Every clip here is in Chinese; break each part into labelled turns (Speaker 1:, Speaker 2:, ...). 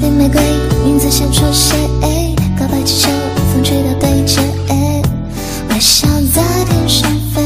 Speaker 1: 的玫瑰，名字写错谁？告白气球，风吹到对街，微笑在天上飞。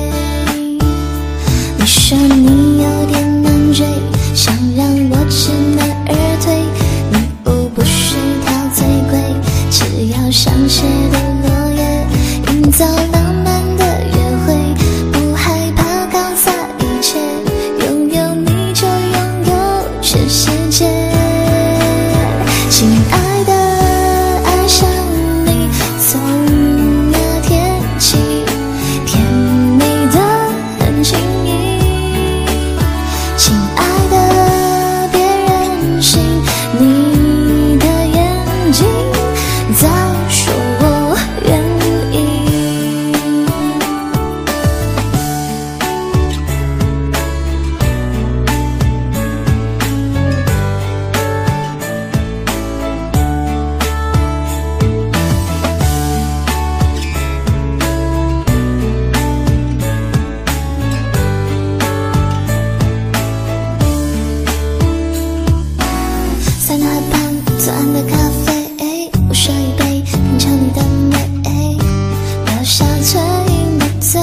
Speaker 1: 你说你有点难追，想让我知难而退。礼物不需挑最贵，只要香榭的落叶，营造浪漫的约会，不害怕搞砸一切，拥有你就拥有全世界。亲爱的，爱上你从那天起，甜蜜的很轻易。亲爱的，别任性，你的眼睛在说我愿意。在那海畔左岸的咖啡，我手一杯，品尝你的美，留下唇印的嘴。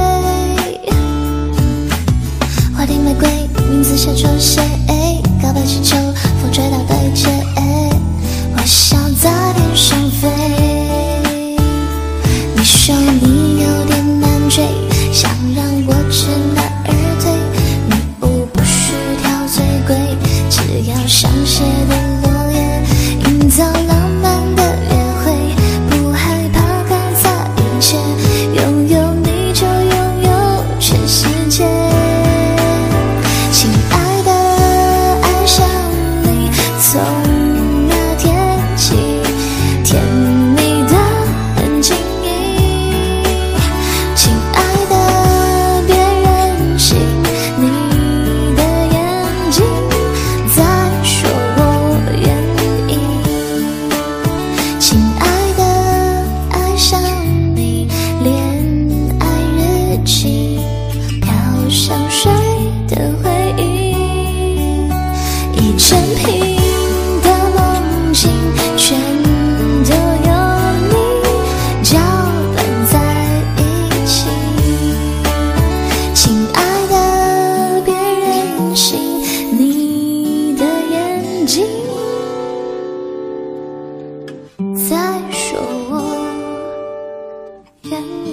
Speaker 1: 花店玫瑰，名字写错谁？告白气球，风吹到对街，微笑在天上飞。你说你有点难追，想让我知难而退。礼物不需挑最贵，只要香榭的落叶，营造浪漫的约会，不害怕搞砸一切，拥有你就拥有全世界。亲爱的，爱上你从那天起，甜蜜的很轻易。亲爱的，别任性，你的眼睛在说我愿意。亲爱的，爱上你，恋爱日记，飘香水的回忆，一整瓶的梦境，全都由你搅拌在一起。亲爱的，别任性，你的眼睛在说我愿意。